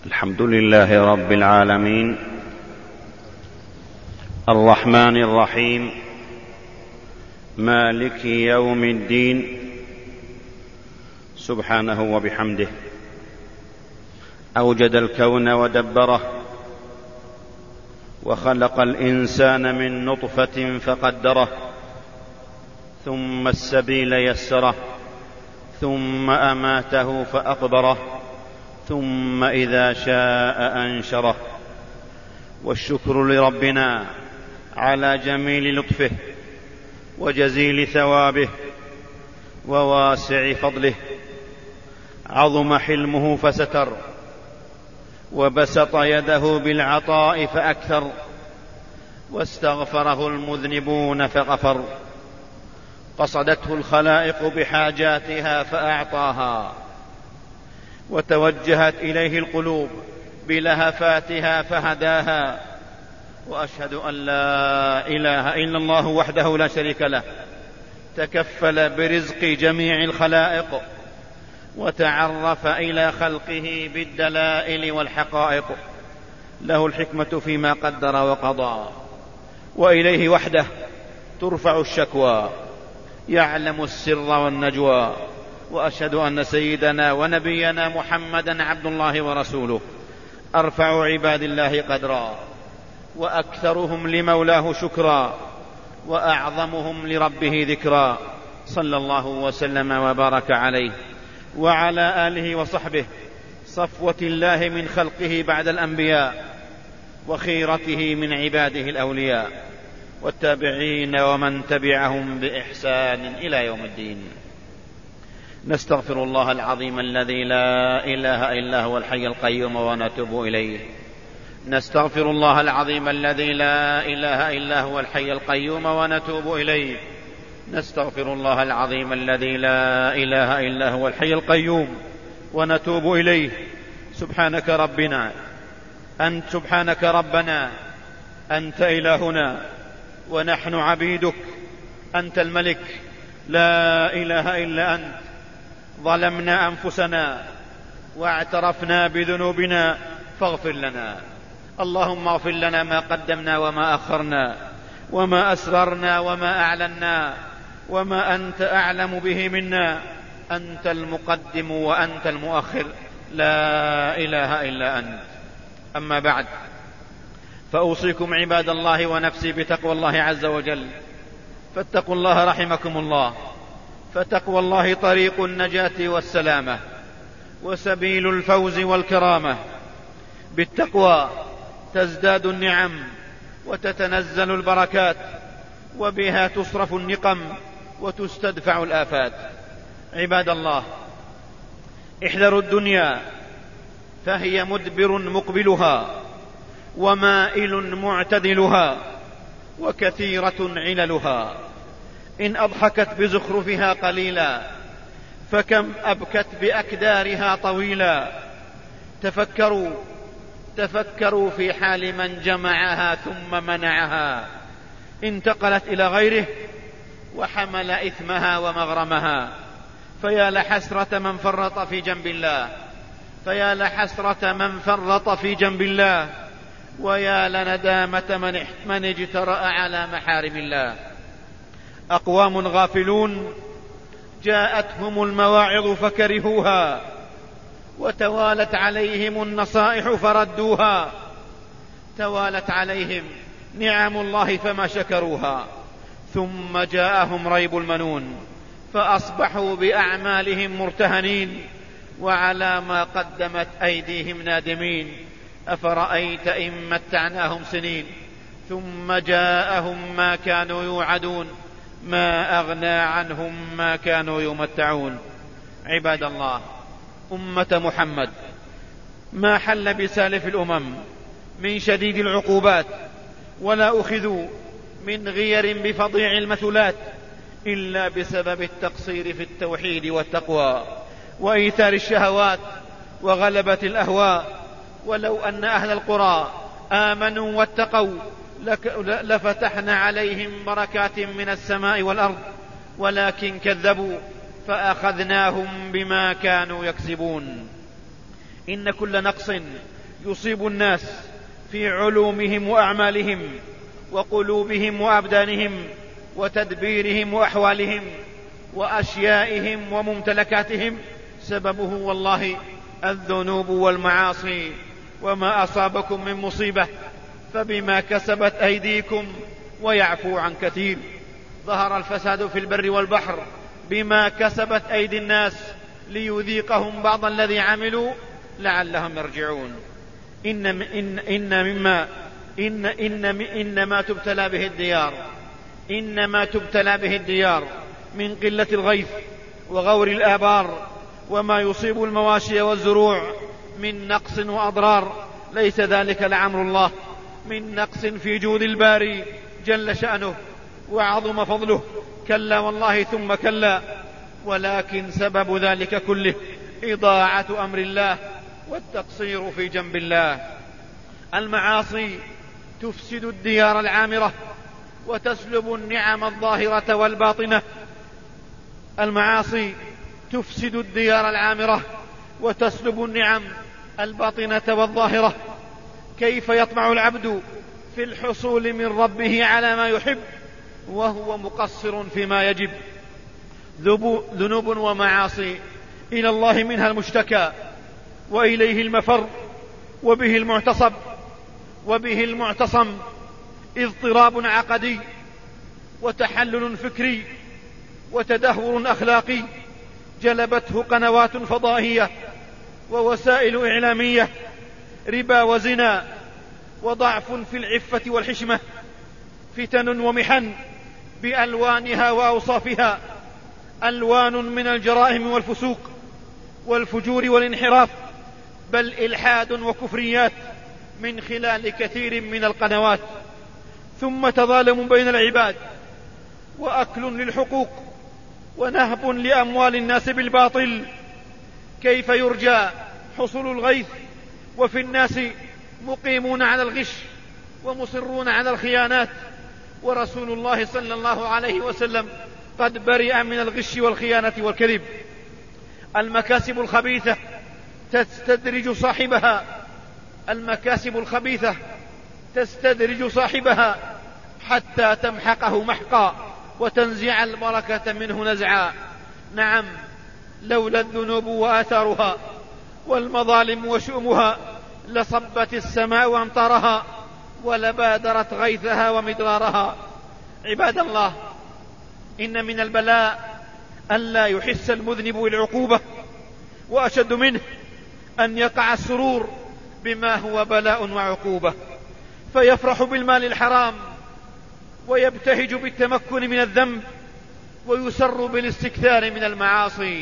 الحمد لله رب العالمين، الرحمن الرحيم، مالك يوم الدين، سبحانه وبحمده أوجد الكون ودبره، وخلق الإنسان من نطفة فقدره، ثم السبيل يسره، ثم أماته فأقبره، ثم إذا شاء أنشره. والشكر لربنا على جميل لطفه وجزيل ثوابه وواسع فضله. عظم حلمه فستر، وبسط يده بالعطاء فأكثر، واستغفره المذنبون فغفر. قصدته الخلائق بحاجاتها فأعطاها، وتوجهت إليه القلوب بلهفاتها فهداها. وأشهد أن لا إله إلا الله وحده لا شريك له، تكفل برزق جميع الخلائق، وتعرف إلى خلقه بالدلائل والحقائق. له الحكمة فيما قدر وقضى، وإليه وحده ترفع الشكوى، يعلم السر والنجوى. وأشهد أن سيدنا ونبينا محمدا عبد الله ورسوله، أرفع عباد الله قدرا، وأكثرهم لمولاه شكرا، وأعظمهم لربه ذكرا. صلى الله وسلم وبارك عليه وعلى آله وصحبه، صفوة الله من خلقه بعد الأنبياء، وخيرته من عباده الأولياء، والتابعين ومن تبعهم بإحسان إلى يوم الدين. نستغفر الله العظيم الذي لا إله إلا هو الحي القيوم ونتوب إليه. نستغفر الله العظيم الذي لا إله إلا هو الحي القيوم ونتوب إليه. نستغفر الله العظيم الذي لا إله إلا هو الحي القيوم ونتوب إليه. سبحانك ربنا أنت إلهنا، ونحن عبيدك، أنت الملك، لا إله إلا أنت. ظلمنا أنفسنا واعترفنا بذنوبنا فاغفر لنا. اللهم اغفر لنا ما قدمنا وما أخرنا، وما أسررنا وما أعلنا، وما أنت أعلم به منا. أنت المقدم وأنت المؤخر، لا إله إلا أنت. أما بعد، فأوصيكم عباد الله ونفسي بتقوى الله عز وجل. فاتقوا الله رحمكم الله، فتقوى الله طريق النجاة والسلامة، وسبيل الفوز والكرامة. بالتقوى تزداد النعم وتتنزل البركات، وبها تصرف النقم وتستدفع الآفات. عباد الله، احذروا الدنيا، فهي مدبر مقبلها، ومائل معتدلها، وكثيرة عللها. إن أضحكت بزخرفها قليلا، فكم أبكت بأكدارها طويلا. تفكروا في حال من جمعها ثم منعها، انتقلت إلى غيره وحمل إثمها ومغرمها. فيا لحسرة من فرط في جنب الله، فيا لحسرة من فرط في جنب الله، ويا لندامة من اجترأ على محارم الله. أقوام غافلون جاءتهم المواعظ فكرهوها، وتوالت عليهم النصائح فردوها. توالت عليهم نعم الله فما شكروها، ثم جاءهم ريب المنون، فأصبحوا بأعمالهم مرتهنين، وعلى ما قدمت أيديهم نادمين. أفرأيت إن متعناهم سنين، ثم جاءهم ما كانوا يوعدون، ما أغنى عنهم ما كانوا يمتعون. عباد الله، أمة محمد، ما حل بسالف الأمم من شديد العقوبات، ولا أخذوا من غير بفظيع المثلات، إلا بسبب التقصير في التوحيد والتقوى، وإيثار الشهوات وغلبة الأهواء. ولو أن أهل القرى آمنوا واتقوا لفتحنا عليهم بركات من السماء والأرض، ولكن كذبوا فأخذناهم بما كانوا يكسبون. إن كل نقص يصيب الناس في علومهم وأعمالهم وقلوبهم وأبدانهم وتدبيرهم وأحوالهم وأشيائهم وممتلكاتهم، سببه والله الذنوب والمعاصي. وما أصابكم من مصيبة فبما كسبت أيديكم ويعفو عن كثير. ظهر الفساد في البر والبحر بما كسبت أيدي الناس ليذيقهم بعض الذي عملوا لعلهم يرجعون. إنما تبتلى به الديار من قلة الغيث وغور الآبار، وما يصيب المواشي والزروع من نقص وأضرار، ليس ذلك لعمر الله من نقص في جود الباري جل شأنه وعظم فضله، كلا والله ثم كلا، ولكن سبب ذلك كله إضاعة أمر الله والتقصير في جنب الله. المعاصي تفسد الديار العامرة وتسلب النعم الظاهرة والباطنة. المعاصي تفسد الديار العامرة وتسلب النعم الباطنة والظاهرة. كيف يطمع العبد في الحصول من ربه على ما يحب وهو مقصر فيما يجب؟ ذنوب ومعاصي إلى الله منها المشتكى وإليه المفر، وبه المعتصم اضطراب عقدي وتحلل فكري وتدهور أخلاقي جلبته قنوات فضائية ووسائل إعلامية، ربا وزنا وضعف في العفة والحشمة، فتن ومحن بألوانها وأوصافها، ألوان من الجرائم والفسوق والفجور والانحراف، بل إلحاد وكفريات من خلال كثير من القنوات، ثم تظالم بين العباد وأكل للحقوق ونهب لأموال الناس بالباطل. كيف يرجى حصول الغيث وفي الناس مقيمون على الغش ومصرون على الخيانات، ورسول الله صلى الله عليه وسلم قد برئ من الغش والخيانة والكذب. المكاسب الخبيثة تستدرج صاحبها حتى تمحقه محقا وتنزع البركة منه نزعا. نعم، لولا الذنوب وآثارها والمظالم وشؤمها لصبت السماء وامطارها ولبادرت غيثها ومدرارها. عباد الله، إن من البلاء ألا يحس المذنب بالعقوبة، وأشد منه أن يقع السرور بما هو بلاء وعقوبة، فيفرح بالمال الحرام ويبتهج بالتمكن من الذنب ويسر بالاستكثار من المعاصي.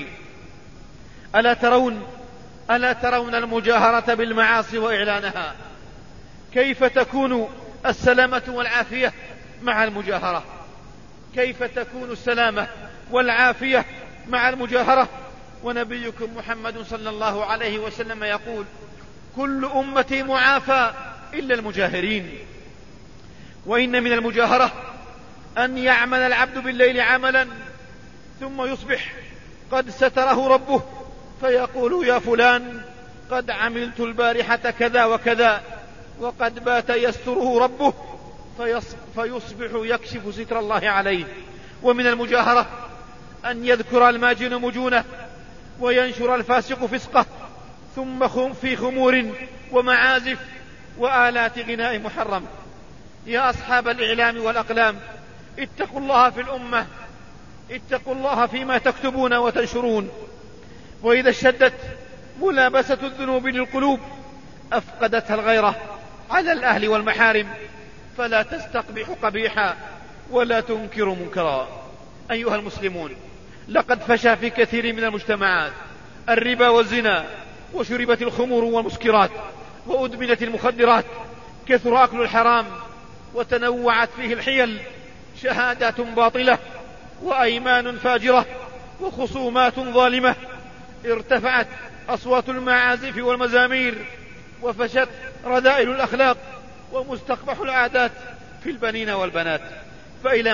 ألا ترون المجاهرة بالمعاصي وإعلانها؟ كيف تكون السلامة والعافية مع المجاهرة؟ كيف تكون السلامة والعافية مع المجاهرة؟ ونبيكم محمد صلى الله عليه وسلم يقول: كل أمتي معافى إلا المجاهرين. وإن من المجاهرة أن يعمل العبد بالليل عملا ثم يصبح قد ستره ربه فيقول: يا فلان، قد عملت البارحة كذا وكذا، وقد بات يستره ربه، فيصبح يكشف ستر الله عليه. ومن المجاهرة أن يذكر الماجن مجونه وينشر الفاسق فسقه، ثم في خمور ومعازف وآلات غناء محرم. يا أصحاب الإعلام والأقلام، اتقوا الله في الأمة، اتقوا الله فيما تكتبون وتنشرون. وإذا اشتدت ملابسة الذنوب للقلوب أفقدتها الغيرة على الأهل والمحارم، فلا تستقبح قبيحا ولا تنكر منكرا. أيها المسلمون، لقد فشى في كثير من المجتمعات الربا والزنا، وشربت الخمور والمسكرات، وأدمنت المخدرات، كثر أكل الحرام، وتنوعت فيه الحيل، شهادات باطلة وأيمان فاجرة وخصومات ظالمة، ارتفعت أصوات المعازف والمزامير، وفشت رذائل الأخلاق ومستقبح العادات في البنين والبنات. فإلى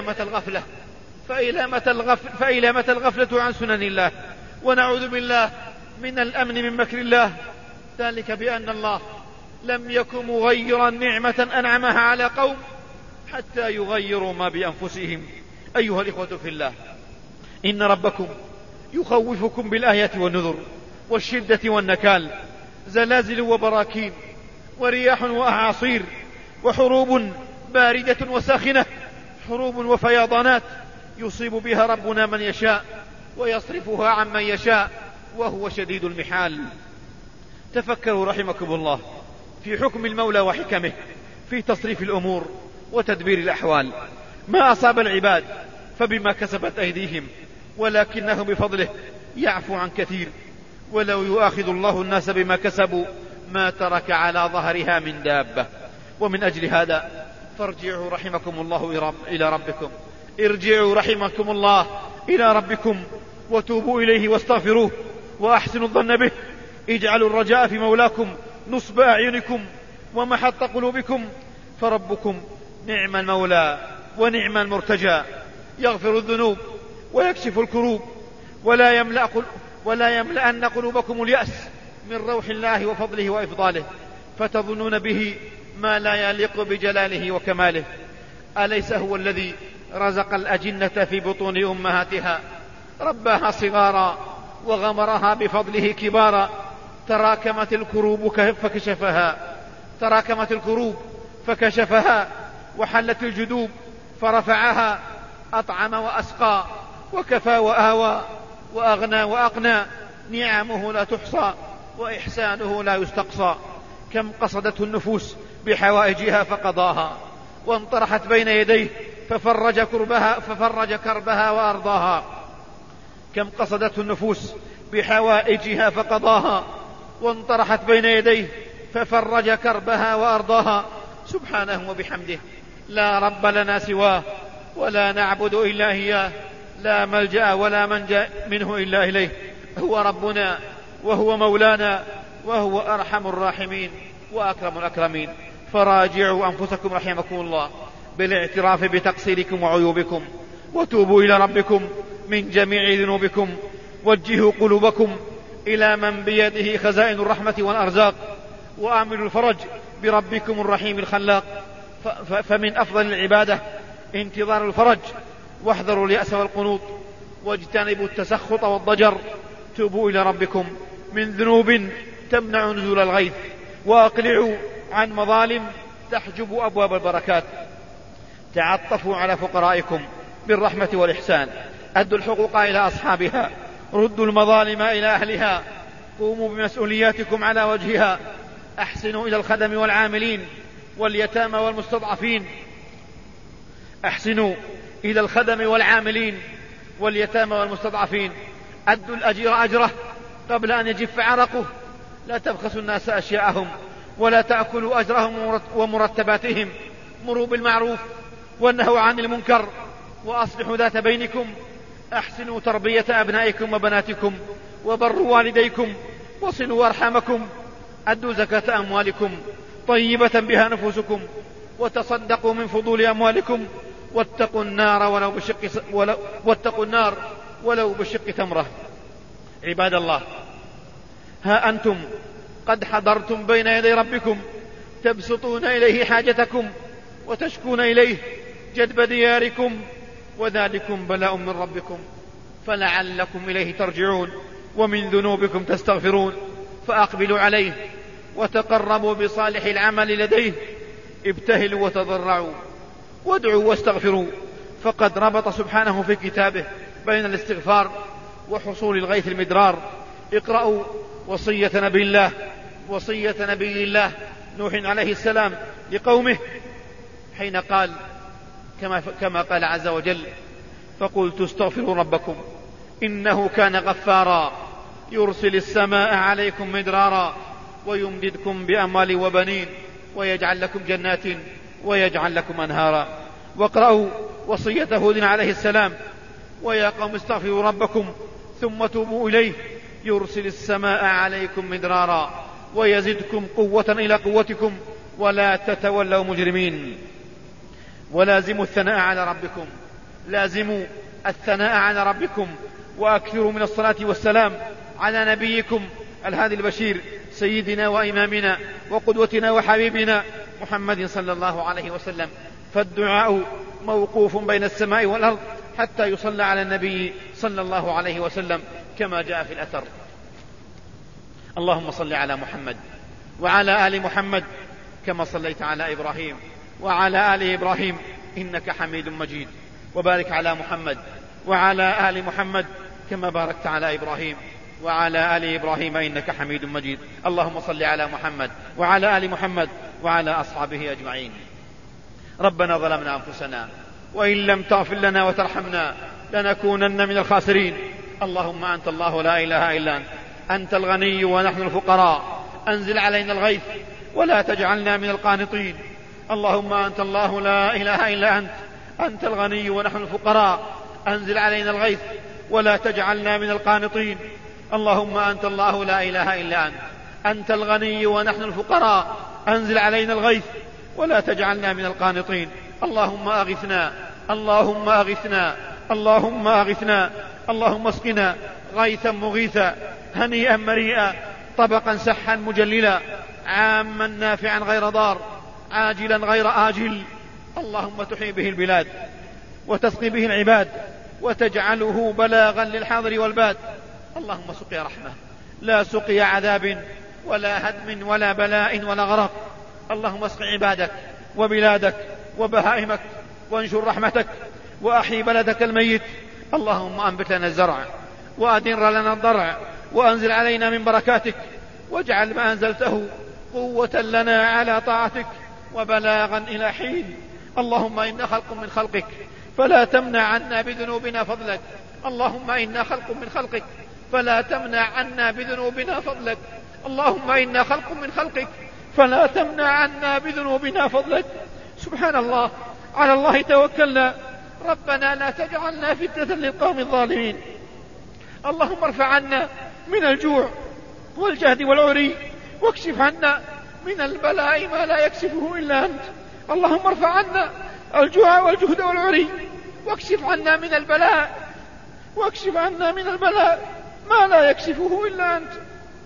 متى الغفلة عن سنن الله؟ ونعوذ بالله من الأمن من مكر الله. ذلك بأن الله لم يكن مغيرا نعمة أنعمها على قوم حتى يغيروا ما بأنفسهم. أيها الإخوة في الله، إن ربكم يخوفكم بالآيات والنذر والشدة والنكال، زلازل وبراكين ورياح وأعاصير وحروب باردة وساخنة، حروب وفيضانات يصيب بها ربنا من يشاء ويصرفها عن من يشاء وهو شديد المحال. تفكروا رحمكم الله في حكم المولى وحكمه في تصريف الأمور وتدبير الأحوال. ما أصاب العباد فبما كسبت أيديهم، ولكنه بفضله يعفو عن كثير. ولو يؤاخذ الله الناس بما كسبوا ما ترك على ظهرها من دابة. ومن أجل هذا فارجعوا رحمكم الله إلى ربكم، ارجعوا رحمكم الله إلى ربكم وتوبوا إليه واستغفروه وأحسنوا الظن به. اجعلوا الرجاء في مولاكم نصب أعينكم ومحط قلوبكم، فربكم نعم المولى ونعم المرتجى، يغفر الذنوب ويكشف الكروب، ولا يملأن قلوبكم اليأس من روح الله وفضله وإفضاله، فتظنون به ما لا يليق بجلاله وكماله. أليس هو الذي رزق الأجنة في بطون أمهاتها، رباها صغارا وغمرها بفضله كبارا، تراكمت الكروب فكشفها، وحلت الجدوب فرفعها، أطعم وأسقى وكفى وآوى وأغنى وأقنى، نعمه لا تحصى وإحسانه لا يستقصى. كم قصدته النفوس بحوائجها فقضاها، وانطرحت بين يديه ففرج كربها وأرضاها. كم قصدته النفوس بحوائجها فقضاها، وانطرحت بين يديه ففرج كربها وأرضاها. سبحانه وبحمده، لا رب لنا سواه ولا نعبد إلا إياه، لا ملجأ ولا منجأ منه إلا إليه. هو ربنا وهو مولانا وهو أرحم الراحمين وأكرم الأكرمين. فراجعوا أنفسكم رحمكم الله بالاعتراف بتقصيركم وعيوبكم، وتوبوا إلى ربكم من جميع ذنوبكم، وجهوا قلوبكم إلى من بيده خزائن الرحمة والأرزاق، وآملوا الفرج بربكم الرحيم الخلاق. فمن أفضل العبادة انتظار الفرج، واحذروا اليأس والقنوط، واجتنبوا التسخط والضجر. توبوا إلى ربكم من ذنوب تمنع نزول الغيث، وأقلعوا عن مظالم تحجب أبواب البركات. تعطفوا على فقرائكم بالرحمة والإحسان، أدوا الحقوق إلى أصحابها، ردوا المظالم إلى أهلها، قوموا بمسؤولياتكم على وجهها، أحسنوا إلى الخدم والعاملين واليتامى والمستضعفين، أحسنوا إلى الخدم والعاملين واليتامى والمستضعفين، أدوا الأجير أجره قبل أن يجف عرقه. لا تبخسوا الناس أشياءهم ولا تأكلوا أجرهم ومرتباتهم. مروا بالمعروف وانهوا عن المنكر، وأصلحوا ذات بينكم. أحسنوا تربية أبنائكم وبناتكم، وبروا والديكم، وصلوا أرحامكم. أدوا زكاة أموالكم طيبة بها نفوسكم، وتصدقوا من فضول أموالكم. واتقوا النار ولو بشق تمرة. عباد الله، ها أنتم قد حضرتم بين يدي ربكم، تبسطون إليه حاجتكم وتشكون إليه جدب دياركم، وذلكم بلاء من ربكم، فلعلكم إليه ترجعون ومن ذنوبكم تستغفرون. فأقبلوا عليه وتقربوا بصالح العمل لديه، ابتهلوا وتضرعوا وادعوا واستغفروا. فقد ربط سبحانه في كتابه بين الاستغفار وحصول الغيث المدرار. اقرأوا وصية نبي الله نوح عليه السلام لقومه حين قال كما قال عز وجل: فقلت استغفروا ربكم إنه كان غفارا يرسل السماء عليكم مدرارا ويمددكم بأموال وبنين ويجعل لكم جنات ويجعل لكم أنهارا. واقرأوا وصية هود عليه السلام: ويا قوم استغفروا ربكم ثم توبوا إليه يرسل السماء عليكم مدرارا ويزدكم قوة إلى قوتكم ولا تتولوا مجرمين. ولازموا الثناء على ربكم وأكثروا من الصلاة والسلام على نبيكم الهادي البشير سيدنا وإمامنا وقدوتنا وحبيبنا محمد صلى الله عليه وسلم، فالدعاء موقوف بين السماء والأرض حتى يصلى على النبي صلى الله عليه وسلم كما جاء في الأثر. اللهم صل على محمد وعلى آل محمد كما صليت على إبراهيم وعلى آل إبراهيم إنك حميد مجيد، وبارك على محمد وعلى آل محمد كما باركت على إبراهيم وعلى آل إبراهيم إنك حميد مجيد. اللهم صل على محمد وعلى آل محمد وعلى أصحابه أجمعين. ربنا ظلمنا أنفسنا وإن لم تغفر لنا وترحمنا لنكونن من الخاسرين. اللهم أنت الله لا إله إلا أنت، أنت الغني ونحن الفقراء، أنزل علينا الغيث ولا تجعلنا من القانطين. اللهم أنت الله لا إله إلا أنت، أنت الغني ونحن الفقراء، أنزل علينا الغيث ولا تجعلنا من القانطين. اللهم أنت الله لا إله إلا أنت، أنت الغني ونحن الفقراء، أنزل علينا الغيث ولا تجعلنا من القانطين. اللهم أغثنا، اللهم أغثنا، اللهم أغثنا، اللهم اسقنا غيثا مغيثا هنيئا مريئا طبقا سحا مجللا عاما نافعا غير ضار عاجلا غير آجل. اللهم تحيي به البلاد وتسقي به العباد وتجعله بلاغا للحاضر والباد. اللهم سقيا رحمة لا سقيا عذاب ولا هدم ولا بلاء ولا غرق. اللهم اسق عبادك وبلادك وبهائمك وانشر رحمتك وأحيي بلدك الميت. اللهم أنبت لنا الزرع وأدر لنا الضرع وأنزل علينا من بركاتك، واجعل ما أنزلته قوة لنا على طاعتك وبلاغا إلى حين. اللهم إنا خلق من خلقك فلا تمنع عنا بذنوبنا فضلك. اللهم إنا خلق من خلقك فلا تمنع عنا بذنوبنا فضلك. اللهم إنا خلق من خلقك فلا تمنع عنا بذنوبنا فضلك. سبحان الله، على الله توكلنا، ربنا لا تجعلنا فتنة للقوم الظالمين. اللهم ارفع عنا من الجوع والجهد والعري، واكشف عنا من البلاء ما لا يكشفه إلا أنت. اللهم ارفع عنا الجوع والجهد والعري، واكشف عنا من البلاء، واكشف عنا من البلاء ما لا يكشفه إلا أنت.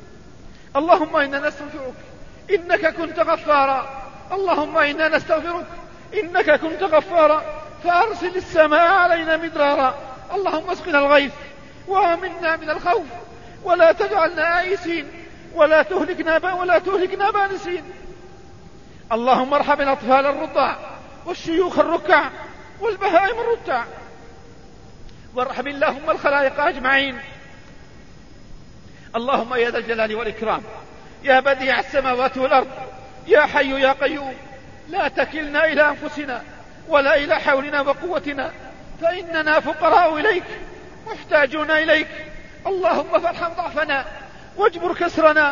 اللهم إنا نستغفرك إنك كنت غفارا. اللهم إنا نستغفرك إنك كنت غفارا، فأرسل السماء علينا مدرارا. اللهم اسقنا الغيث وآمنا من الخوف، ولا تجعلنا آيسين، ولا تهلكنا بانسين. اللهم ارحم الأطفال الرضع والشيوخ الركع والبهائم الرتع، وارحم اللهم الخلائق أجمعين. اللهم يا ذا الجلال والإكرام، يا بديع السماوات والأرض، يا حي يا قيوم، لا تكلنا إلى أنفسنا ولا إلى حولنا وقوتنا، فإننا فقراء إليك محتاجون إليك. اللهم فارحم ضعفنا واجبر كسرنا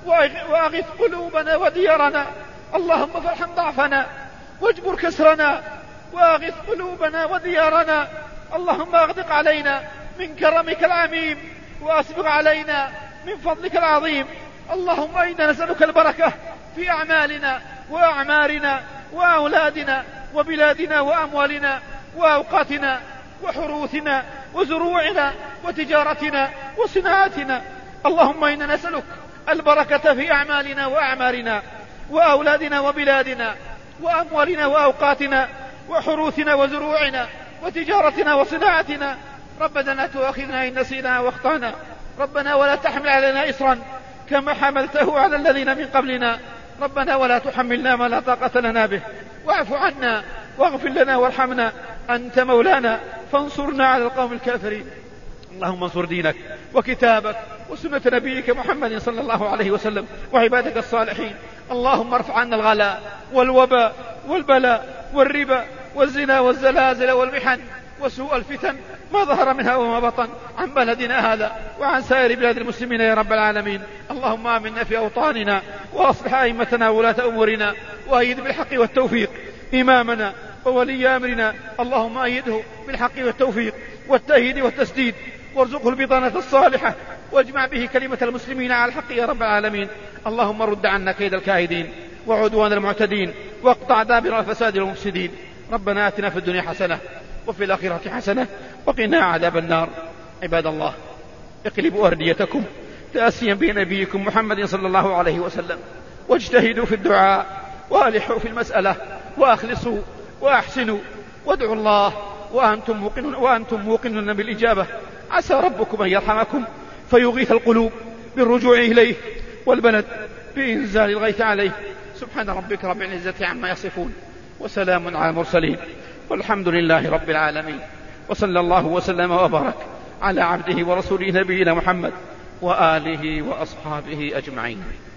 وأغث قلوبنا وديارنا. اللهم فارحم ضعفنا واجبر كسرنا وأغث قلوبنا وديارنا. اللهم أغدق علينا من كرمك العميم، وأسبغ علينا من فضلك العظيم. اللهم إنا نسألك البركة في أعمالنا وأعمارنا وأولادنا وبلادنا وأموالنا وأوقاتنا وحروثنا وزروعنا وتجارتنا وصناعتنا. اللهم إنا نسألك البركة في أعمالنا وأعمارنا وأولادنا وبلادنا وأموالنا وأوقاتنا وحروثنا وزروعنا وتجارتنا وصناعتنا. ربنا لا تؤاخذنا إن نسينا واخطأنا، ربنا ولا تحمل علينا إصرا كما حملته على الذين من قبلنا، ربنا ولا تحملنا ما لا طاقة لنا به، واعف عنا واغفر لنا وارحمنا، أنت مولانا فانصرنا على القوم الكافرين. اللهم انصر دينك وكتابك وسنة نبيك محمد صلى الله عليه وسلم وعبادك الصالحين. اللهم ارفع عنا الغلاء والوباء والبلاء والربا والزنا والزلازل والمحن وسوء الفتن ما ظهر منها وما بطن عن بلدنا هذا وعن سائر بلاد المسلمين يا رب العالمين. اللهم آمنا في أوطاننا، وأصلح أئمتنا وولاة أمورنا، وأيد بالحق والتوفيق إمامنا وولي أمرنا. اللهم أيده بالحق والتوفيق والتأييد والتسديد، وارزقه البطانة الصالحة، واجمع به كلمة المسلمين على الحق يا رب العالمين. اللهم رد عنا كيد الكائدين وعدوان المعتدين، واقطع دابر الفساد والمفسدين. ربنا آتنا في الدنيا حسنة وفي الآخرة حسنة وقنا عذاب النار. عباد الله، اقلبوا أرديتكم تأسيا بنبيكم محمد صلى الله عليه وسلم. واجتهدوا في الدعاء والحوا في المسألة وأخلصوا وأحسنوا وادعوا الله وأنتم موقنون بالإجابة. عسى ربكم أن يرحمكم فيغيث القلوب بالرجوع إليه والبلد بإنزال الغيث عليه. سبحان ربك رب العزة عما يصفون وسلام على المرسلين والحمد لله رب العالمين. وصلى الله وسلم وبارك على عبده ورسوله نبينا محمد وآله وأصحابه أجمعين.